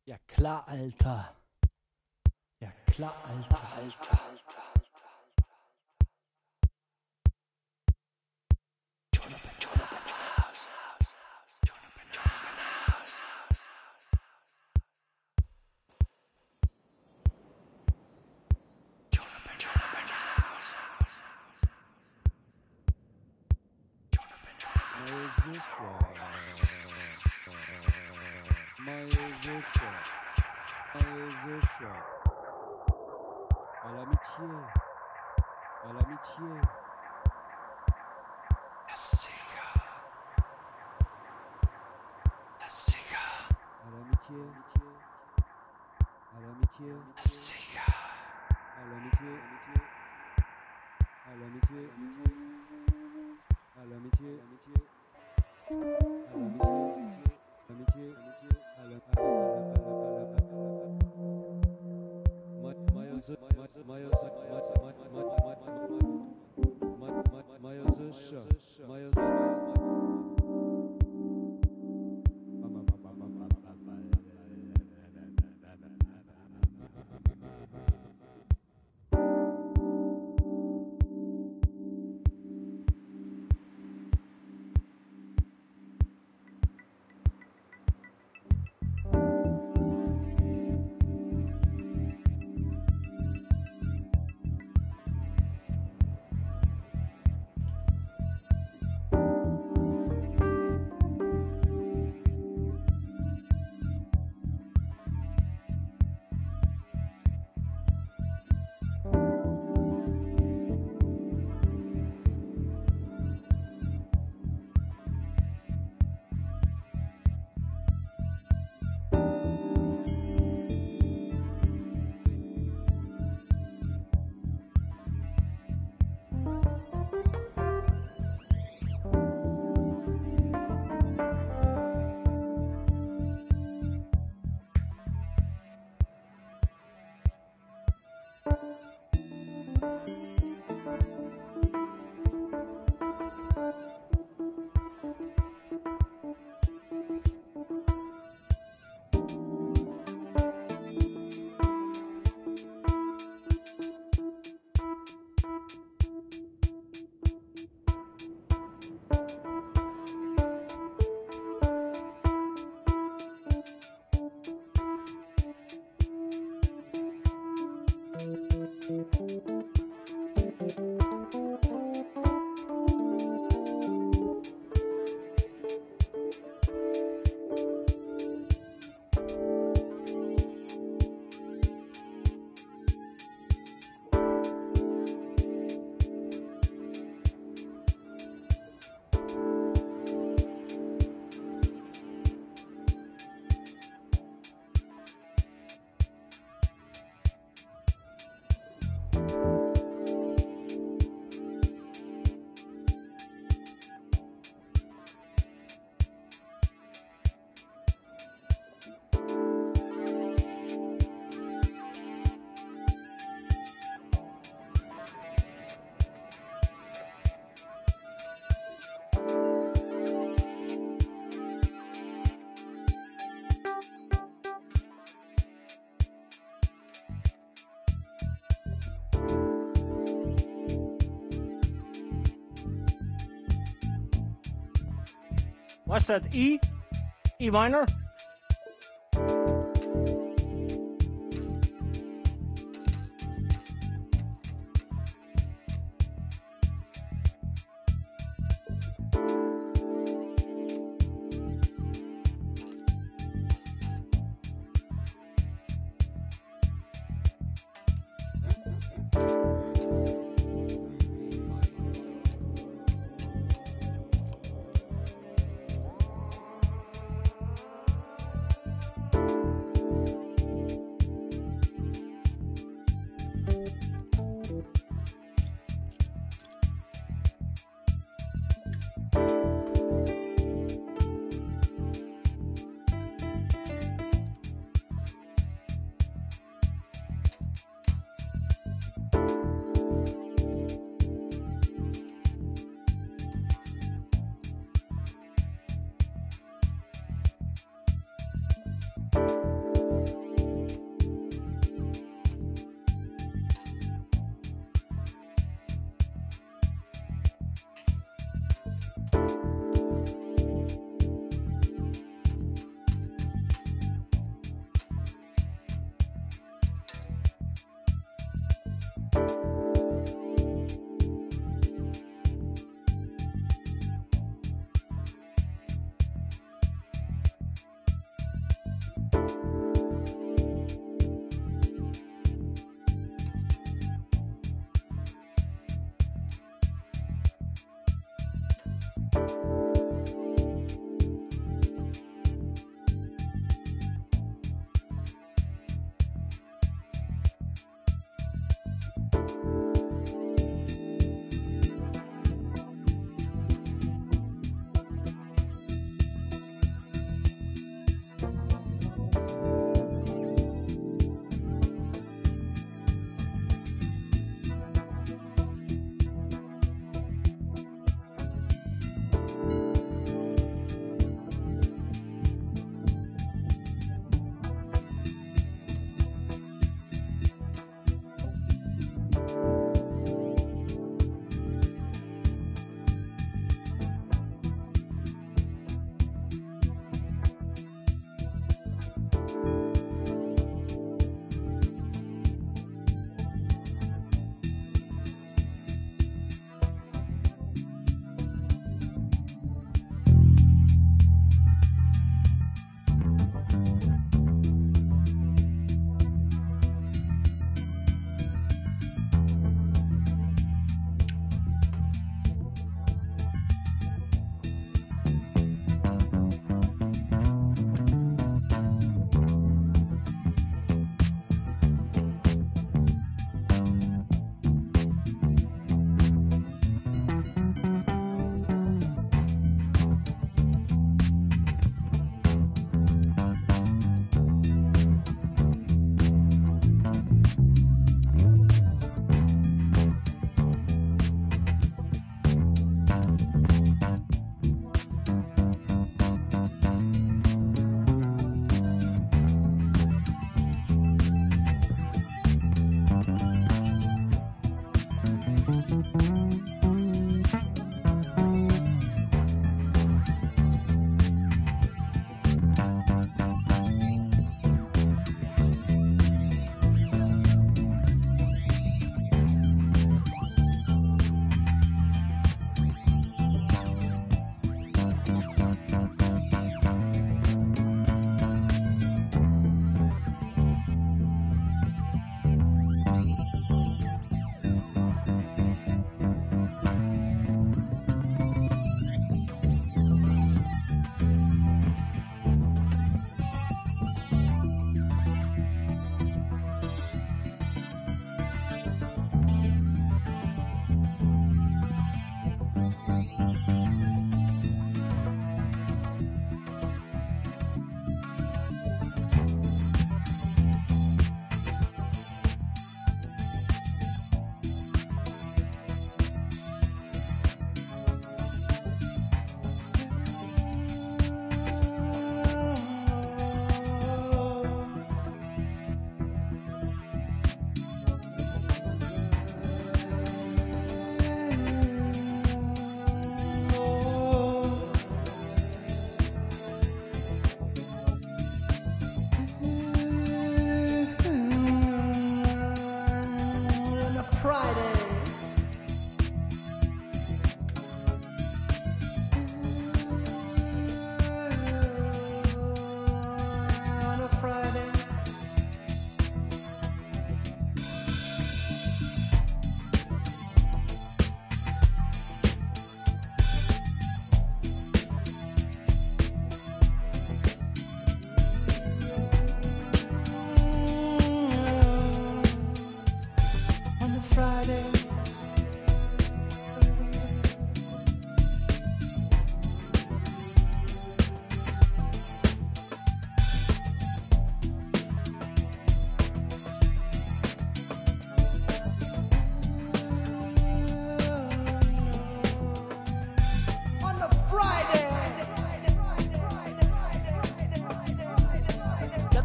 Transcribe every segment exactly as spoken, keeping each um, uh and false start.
Ja klar, Alter. Ja klar, Alter, Alter. À l'amitié, à l'amitié. La Sega. La Sega. À l'amitié, à l'amitié, La Sega. à l'amitié, à l'amitié, à l'amitié, à l'amitié, à What's that, E? E minor?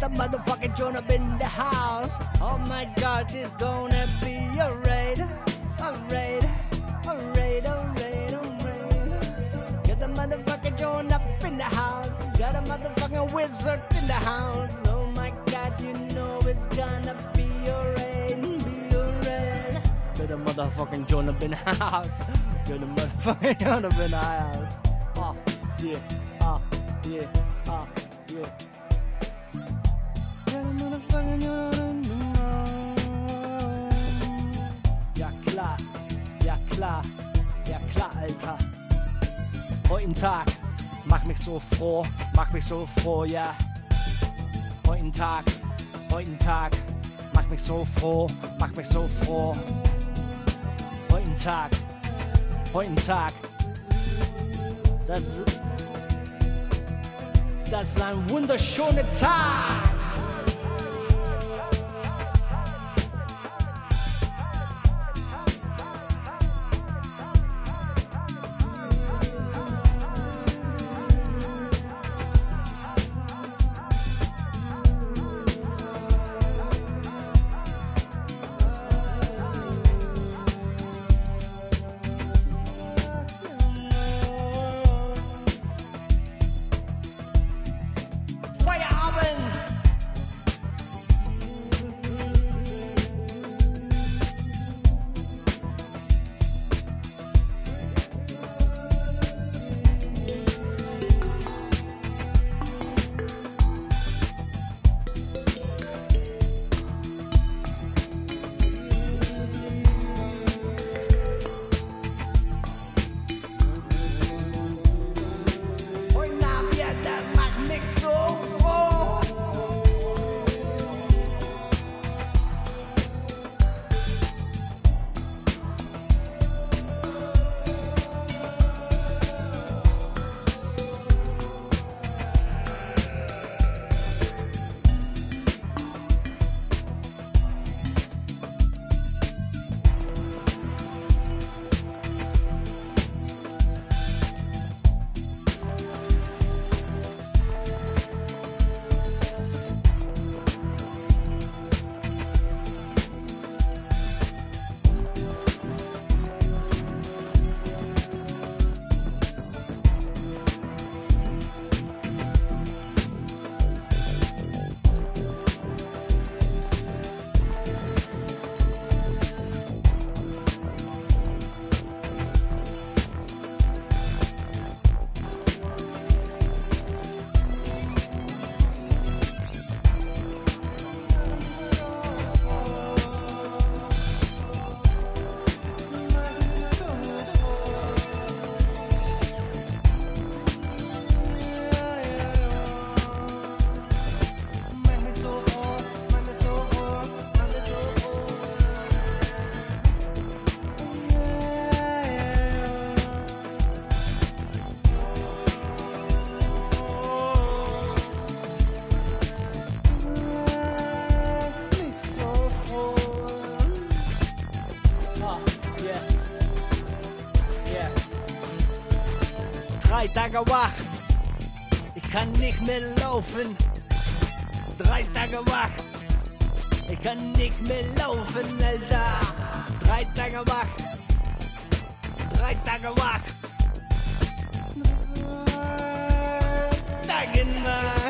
the motherfucking joint up in the house. Oh my God, it's gonna be a raid, a raid, a raid, a raid, a raid. Get the motherfucking joint up in the house. Got a motherfucking wizard in the house. Oh my God, you know it's gonna be a raid, be a raid. Get the motherfucking joint up in the house. Get the motherfucking joint up in the house. Oh yeah, oh yeah, oh yeah. Ja klar, ja klar, ja klar, Alter. Heutigen Tag, mach mich so froh, mach mich so froh, ja. Heutigen Tag, heutigen Tag, mach mich so froh, mach mich so froh. Heutigen Tag, heutigen Tag, das ist, das ist ein wunderschöner Tag. Drei Tage wach, ich kann nicht mehr laufen. Drei Tage wach, ich kann nicht mehr laufen, Alter. Drei Tage wach, drei Tage wach. Tage wach.